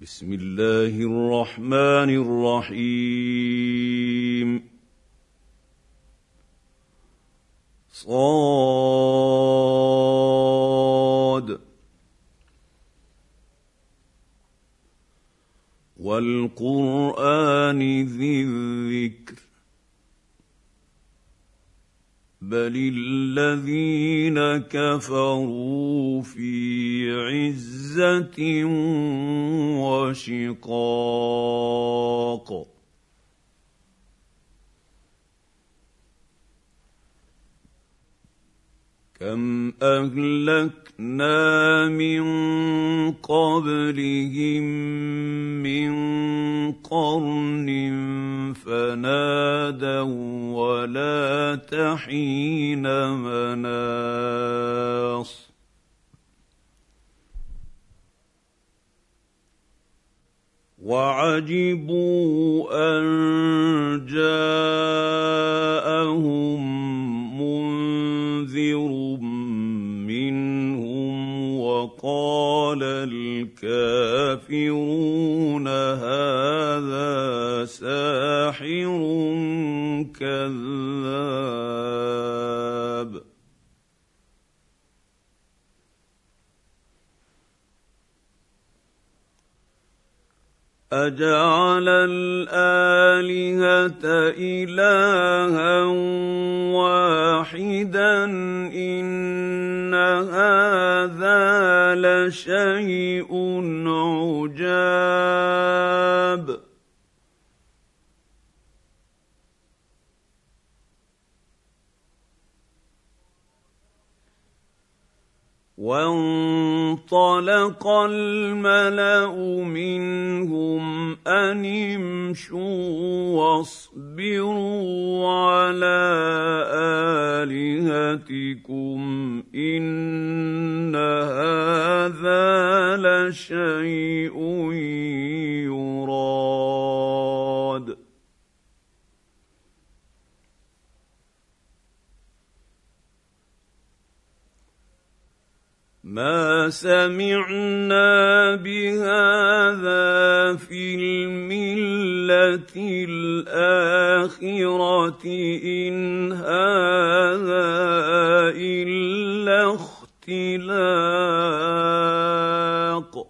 بسم الله الرحمن الرحيم صاد والقرآن ذي الذكر بل الذين كفروا في عزة وشقاق كم أهلكنا من قبلهم من قرن فنادوا ولا تحين مناص وعجبوا أن جاءهم منذر منهم وقال الكافرون هذا ساحر كذاب أجعل الآلهة إلها واحدا إن هذا لشيء عجاب وانطلق الملأ منهم أن امشوا واصبروا على آلهتكم إن هذا لشيء يراد ما سمعنا بهذا في الملة الآخرة إن هذا إلا اختلاق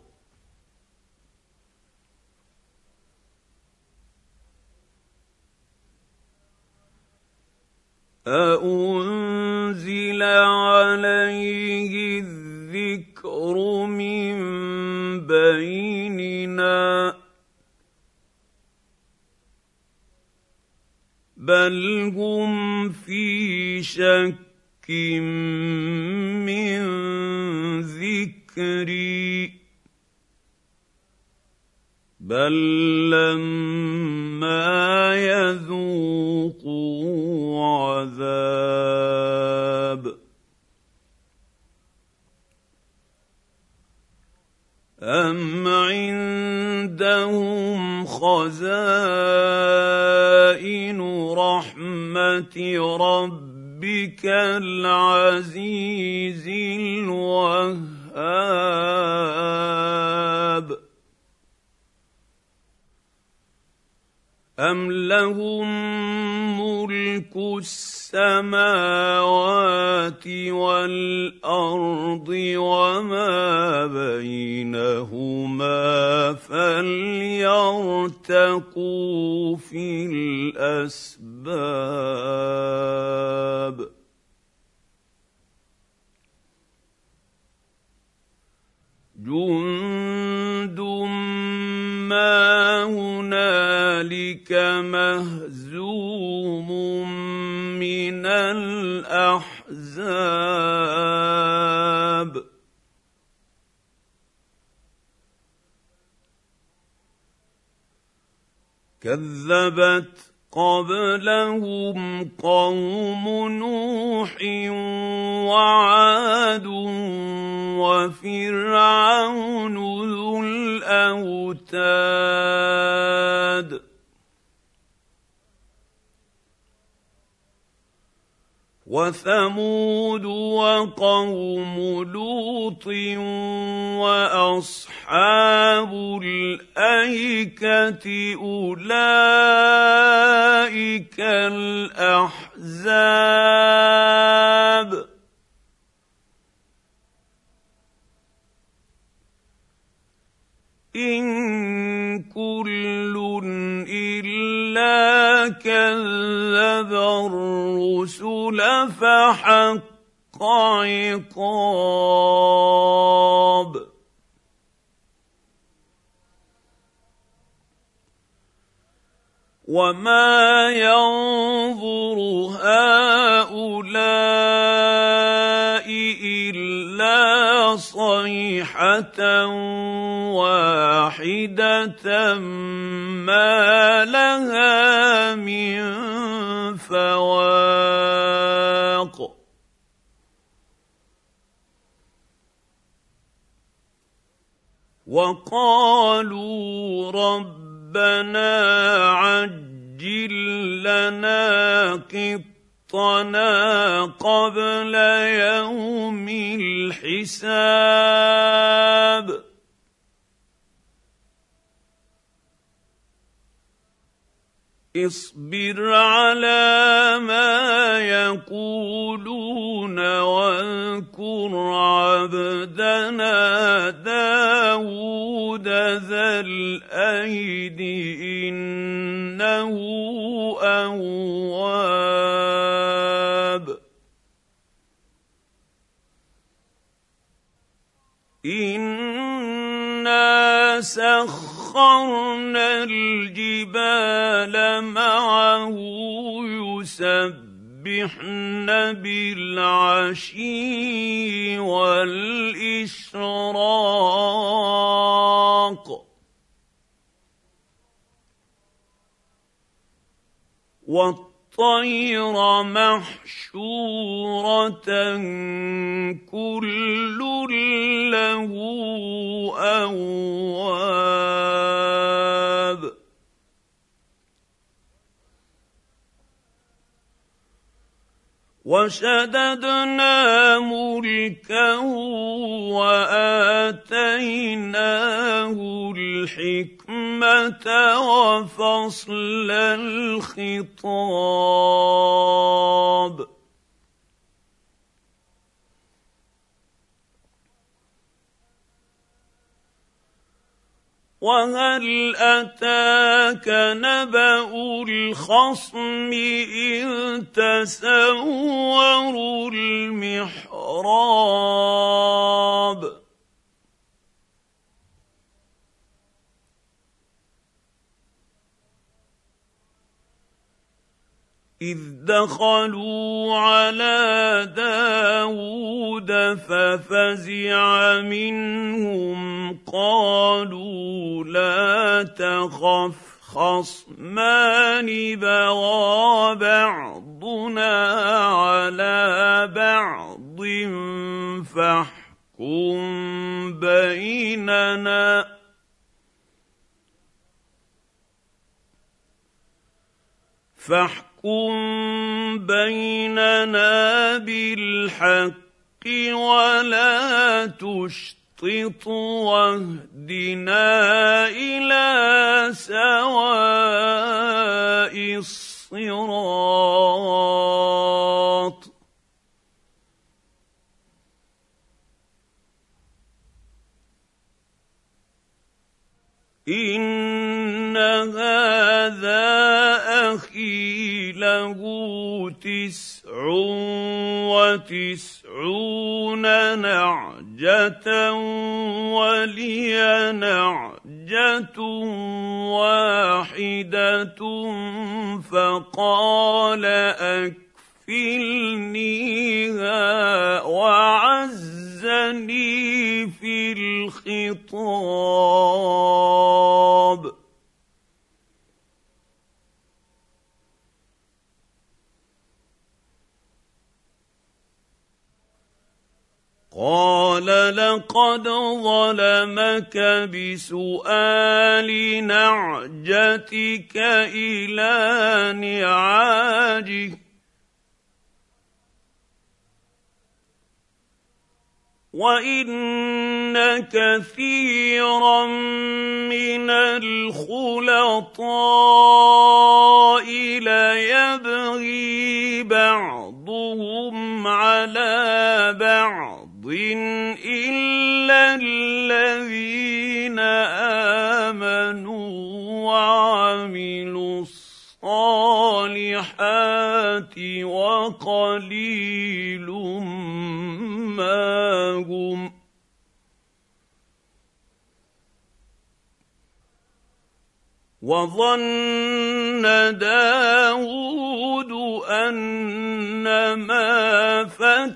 أأنزل عليه الذكر من بيننا بل هم في شك من ذكري بل لما يذوقوا عذاب أم عندهم خزائن رحمة ربك العزيز الوهاب أم لهم ملك السماوات والأرض وما بينهما فليرتقوا في الأسباب جند ما هنالك مهزوم من الأحزاب كذبت قبلهم قوم نوح وعاد وفرعون ذو الأوتاد وثمود وقوم لوط واصحاب الايكه اولئك الاحزاب إن كل إلا كذب الرسل فحق عقاب وما ينظر هؤلاء إلا صيحة واحدة ما لها من فواق وقالوا ربنا عجل لنا قطنا قبل يوم الحساب اصبر على ما يقولون واذكر عبدنا داود ذا الأيد إنه أواب إنا سخرنا الجبال معه يسبحن بالعشي والإشراق والطير محشورة كل له أواب وشددنا ملكه وآتيناه الحكمة وفصل الخطاب وهل أتاك نبأ الخصم إذ تسوروا المحراب إذ دخلوا على داود ففزع منهم قالوا لا تخف خصمان بغى بعضنا على بعض فاحكم بيننا بالحق ولا تشطط واهدنا إلى سواء الصراط إن هذا أخي له 99 نعجة ولي نعجة واحدة فقال أكفلنيها وعزني في الخطاب قال لقد ظلمك بسؤال نعجتك إلى نعاجه وان كثيرا من الخلطاء ليبغي بعضهم على بعض الا الذين امنوا وعملوا الصالحات وقليل ما هم وظن داود أنما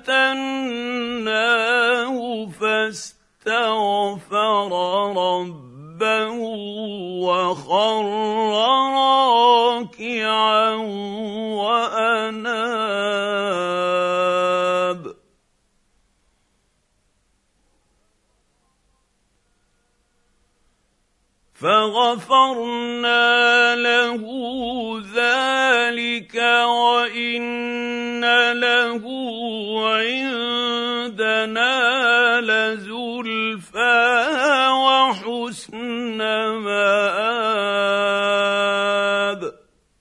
فتناه فاستغفر ربه وخر راكعا وأناب فغفرنا له ذلك وإن له عندنا لزلفى وحسن مآب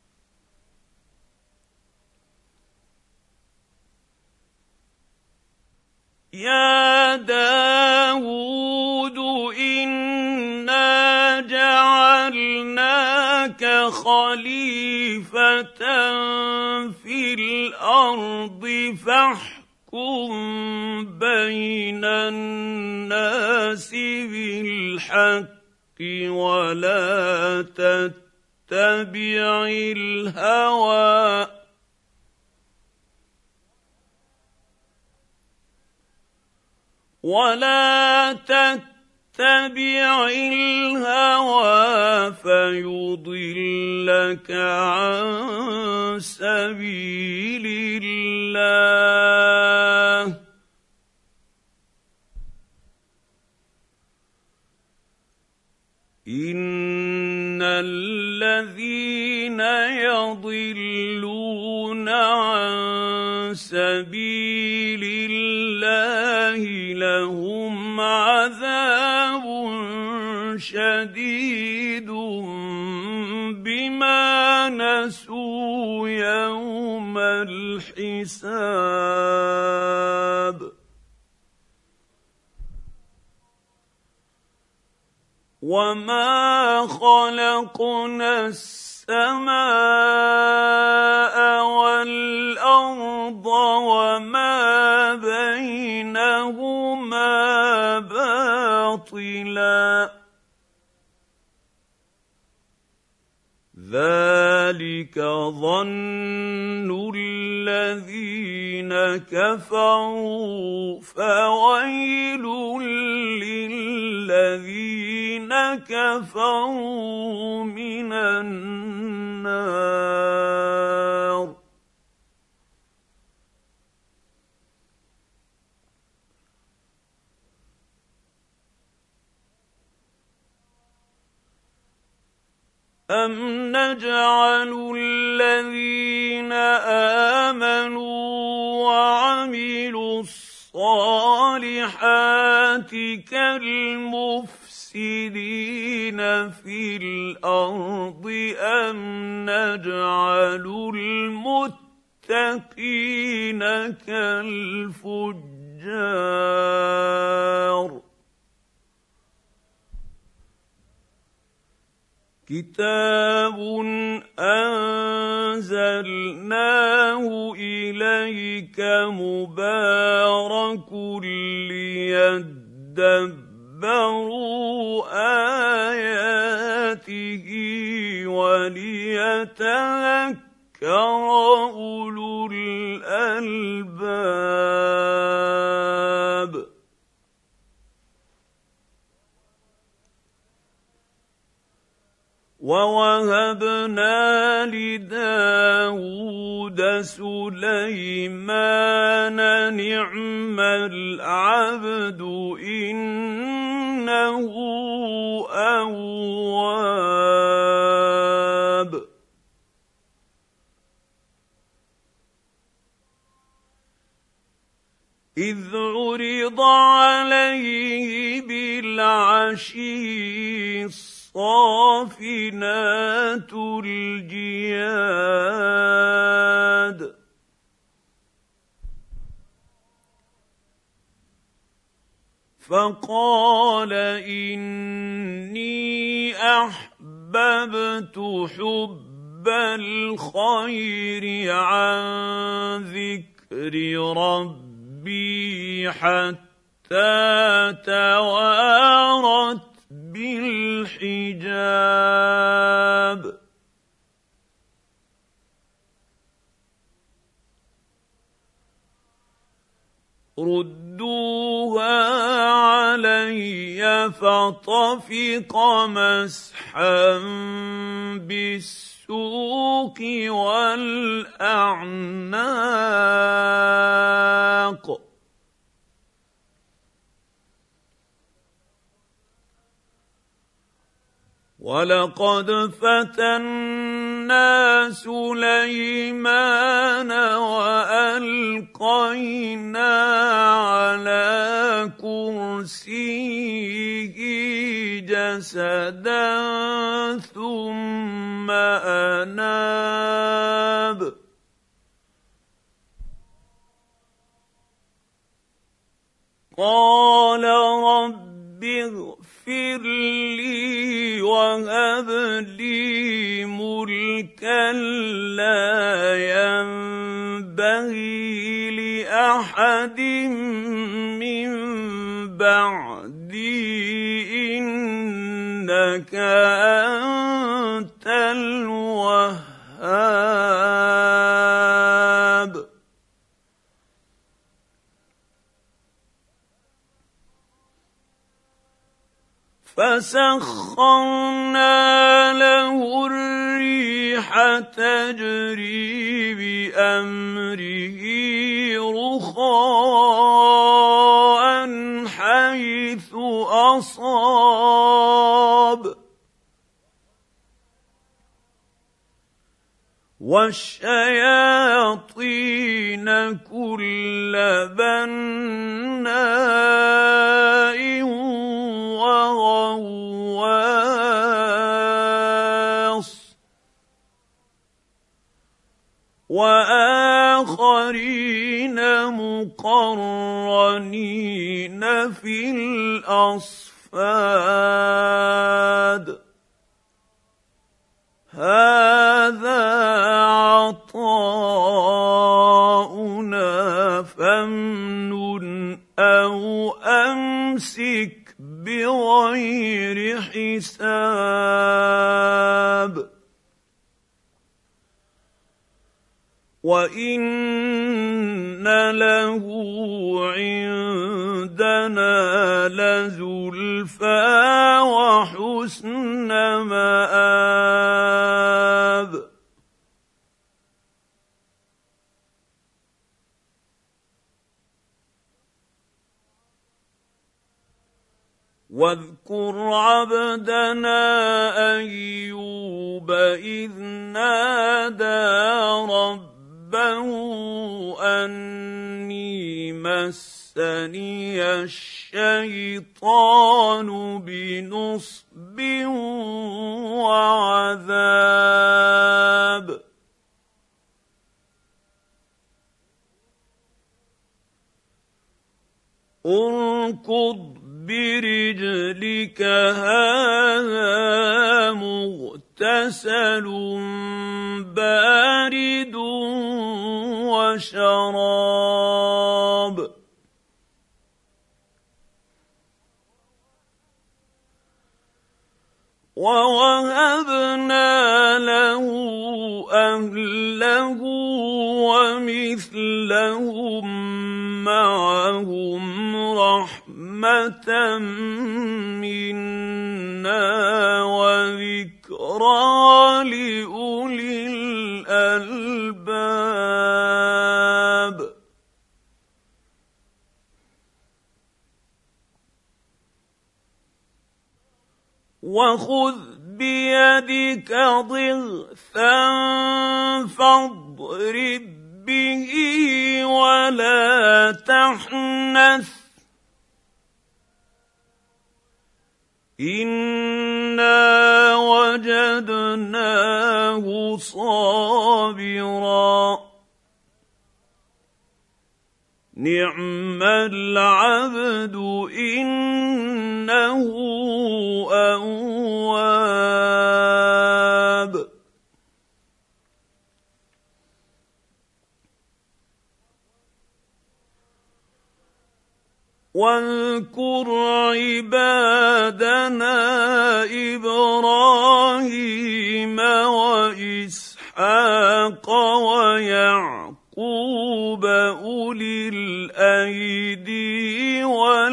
يا داود إنا جعلناك خليفة في الأرض فاحكم بين الناس بالحق ولا تتبع الهوى فيضلك عن سبيل الله إن الذين يضلون عن سبيل الله لهم عذاب شديد بما نسوا يوم الحساب وما خلقنا السماء والأرض وما بينهما باطلا ذلك ظن الذين كفروا فويل للذين كفروا من النار أَمْ نَجْعَلُ الَّذِينَ آمَنُوا وَعَمِلُوا الصَّالِحَاتِ كَالْمُفْسِدِينَ فِي الْأَرْضِ أَمْ نَجْعَلُ الْمُتَّقِينَ كَالْفُجَّارِ كتاب أنزلناه إليك مبارك ليدبروا آياته وليتذكر أولو الألباب ووهبنا لداود سليمان نعم العبد إنه أواب إذ عرض بالعشي الصافنات الجياد فقال إني أحببت حب الخير عن ذكر ربي حتى توارت بالحجاب ردوها علي فطفق مسحا بالسوق والأعناق ولقد فتنا سليمان وألقينا على كرسيه جسدا ثم أناب قال رب اغفر لي وهب لي ملكا لا ينبغي لأحد من بعدي إنك أنت الوهاب فسخرنا له الريح تجري بأمره رخاء حيث أصاب والشياطين كل بناء وغواص وآخرين مقرنين في الأصفاد هذا عطاؤنا فامنن أو أمسك بغير حساب وإن له عندنا لزلفى وحسن مآب واذكر عبدنا أيوب إذ نادى ربه أني مسني الشيطان بنصب وعذاب اركض برجلك هذا مغتسل بارد وشراب ووهبنا له أهله ومثلهم معهم رحمة منا وذكرى لأولي الألباب وخذ بيدك ضغثا فاضرب به ولا تحنث إنا وجدناه صابرا نعم العبد إنه أواب واذكر عبادنا إبراهيم وإسحاق ويعقوب أولي الأيدي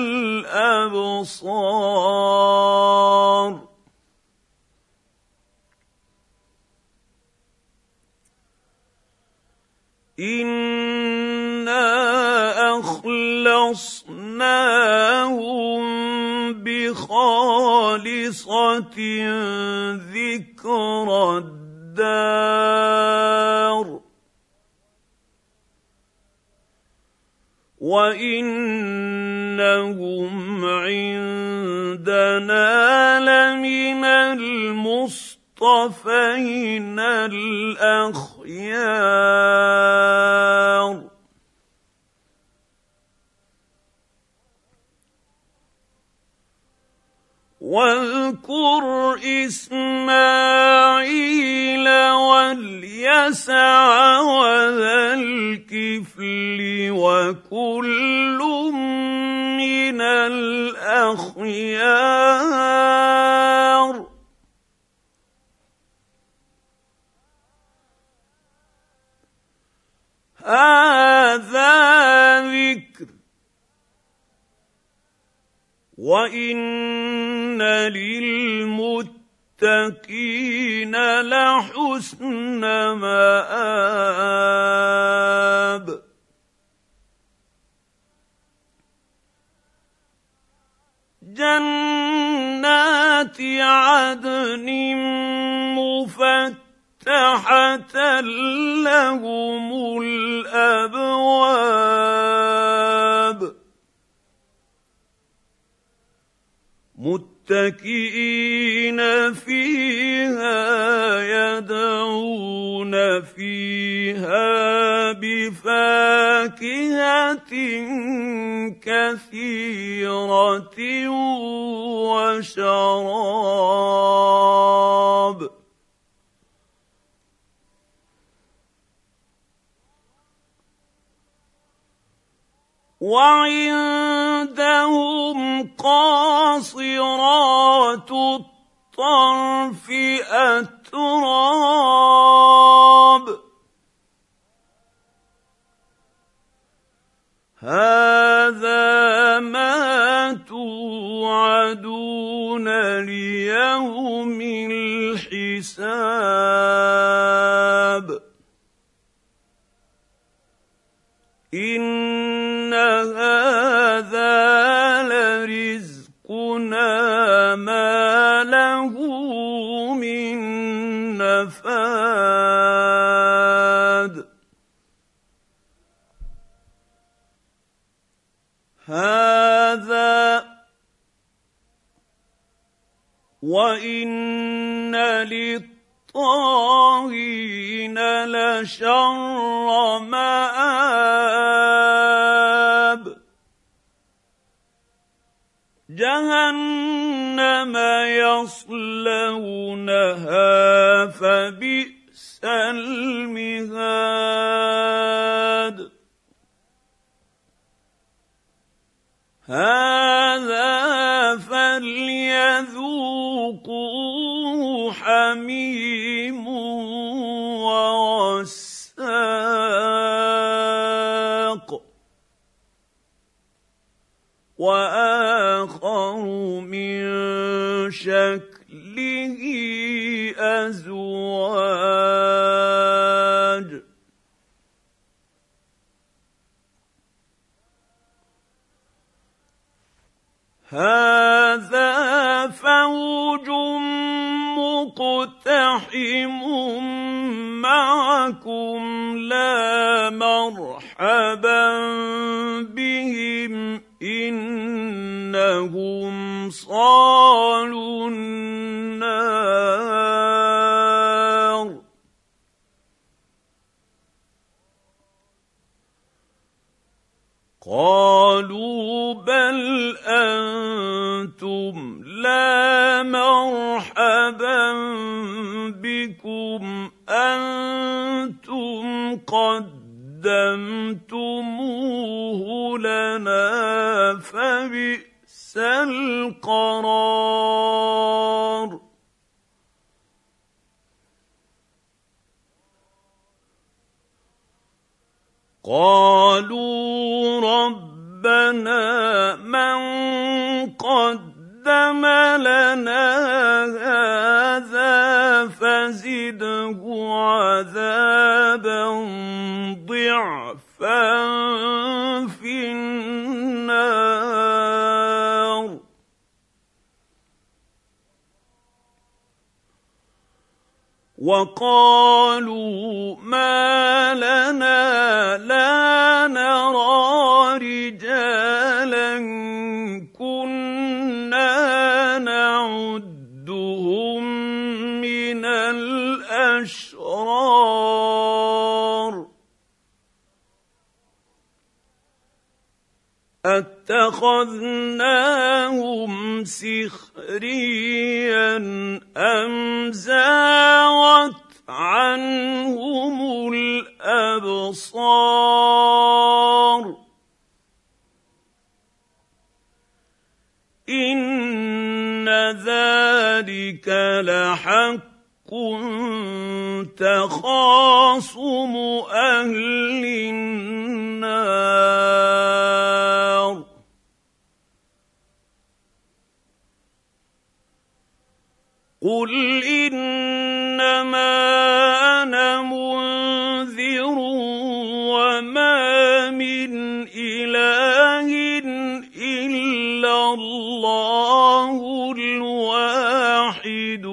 والأبصار إنا أخلصناهم بخالصة ذكرى الدار وإنهم عندنا لمن المصطفين الأخيار واذكر إسماعيل واليسع وذا الكفل وكل من الأخيار هذا ذكر وإن للمتقين لحسن مآب جنات عدن مفتحة لهم الأبواب متكئين فيها يدعون فيها بفاكهة كثيرة وشراب وعندهم قاصرات الطرف أتراب هذا ما توعدون ليوم الحساب إن هذا لرزقنا ما له من نفاد هذا وإن للطاغين لشر مآب جهنم يصلونها فبئس المهاد هذا فليذوقوه حميم وغساق وآخر من شكله أزواج هذا فوج مقتحم معكم لا مرحبا بهم إنهم صادقون قالوا النار قالوا بل أنتم لا مرحبا بكم أنتم قدمتموه لنا فبئس القرار قالوا ربنا من قدم لنا هذا فزده عذابا ضعفا في النار وقالوا ما لنا لا نرى رجالا كنا نعدهم من الأشرار أتخذناهم سخريا أم زاغت عنهم الأبصار إن ذلك لحق تخاصم أهل النار قل إنما أنا منذر وما من إله إلا الله الواحد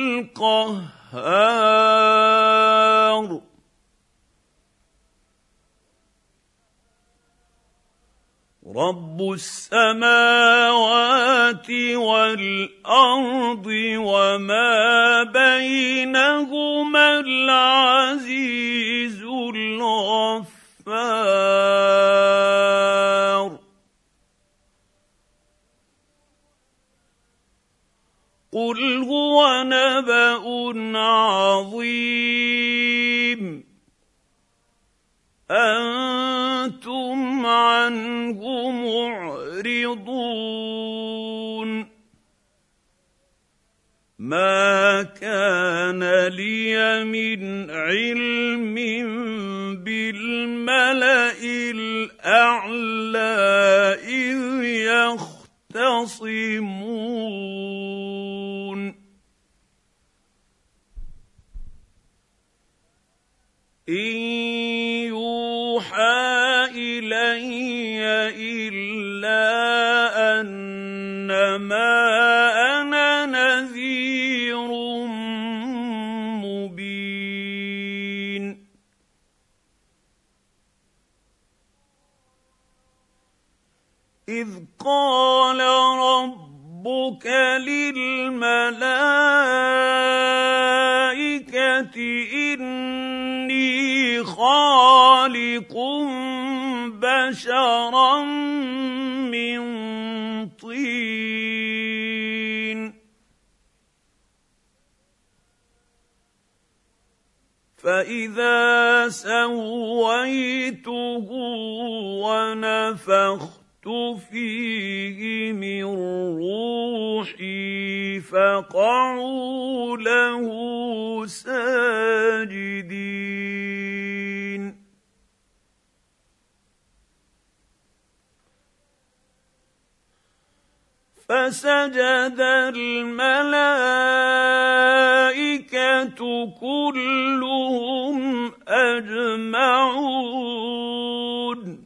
القهار رب السماوات والأرض وما بينهما العزيز الغفار قل هو نبأ عظيم أنتم عنه معرضون ما كان لي من علم بالملأ الأعلى إذ يختصمون إن يوحى إلي إلا أنما أنا نذير مبين إذ قال ربك للملائكة إني خالق بشرا من طين فإذا سويته ونفخت فيه من روحي فقعوا له ساجدين فسجد الملائكة كلهم أجمعون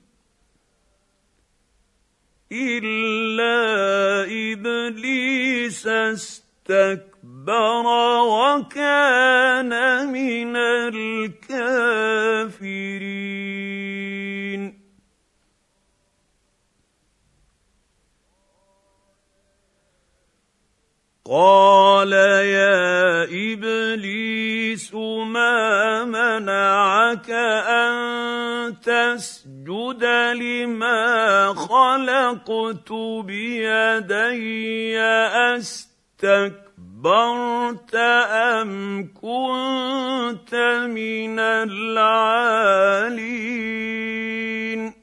إلا إبليس استكبر وكان من الكافرين قال يا إبليس ما منعك أن تسجد لما خلقت بيدي أستكبرت أم كنت من العالين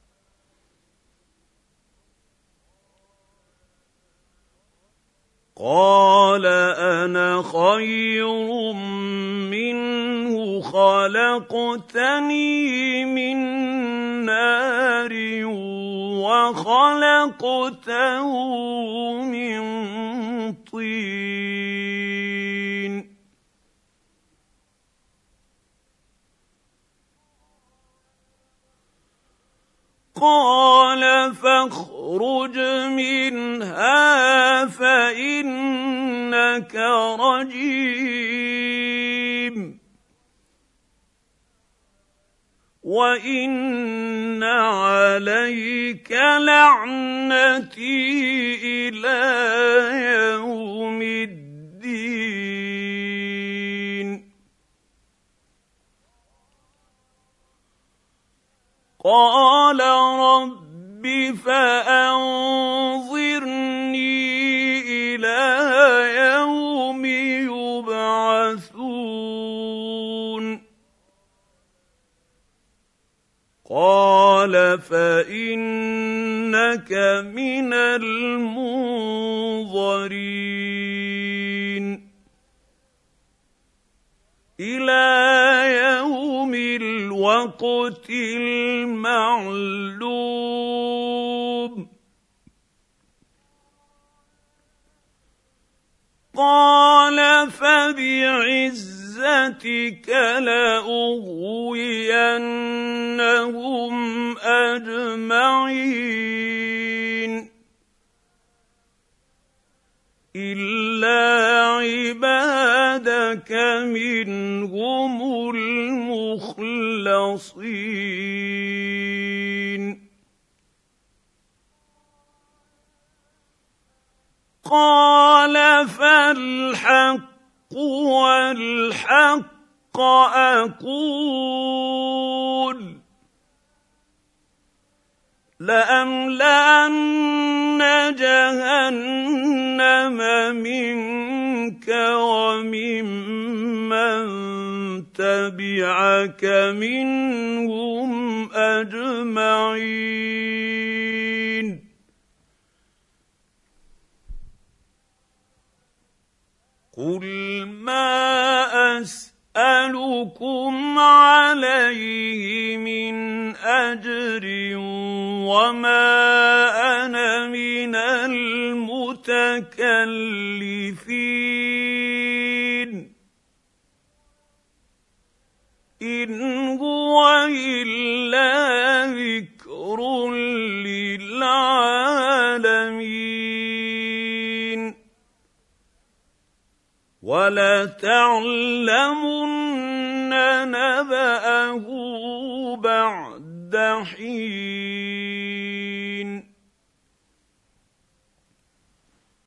قال أنا خير منه خلقتني من نار وخلقته من طين قال فاخرج منها فإنك رجيم وإن عليك لعنتي إلى يوم الدين قال رب فأنظرني إلى يوم يبعثون قال فإنك من المنظرين إلى يوم الوقت المعلوم قال فبعزتك لأغوينهم أجمعين إلا عبادك منهم المخلصين قال فالحق والحق أقول لأملأن جهنم منك وممن تبعك منهم أجمعين قل ما أسألكم عليه من أجر وما أنا من المتكلفين إن هو إلا ذكر للعالمين وَلَتَعْلَمُنَّ نَبَأَهُ بَعْدَ حِينٍ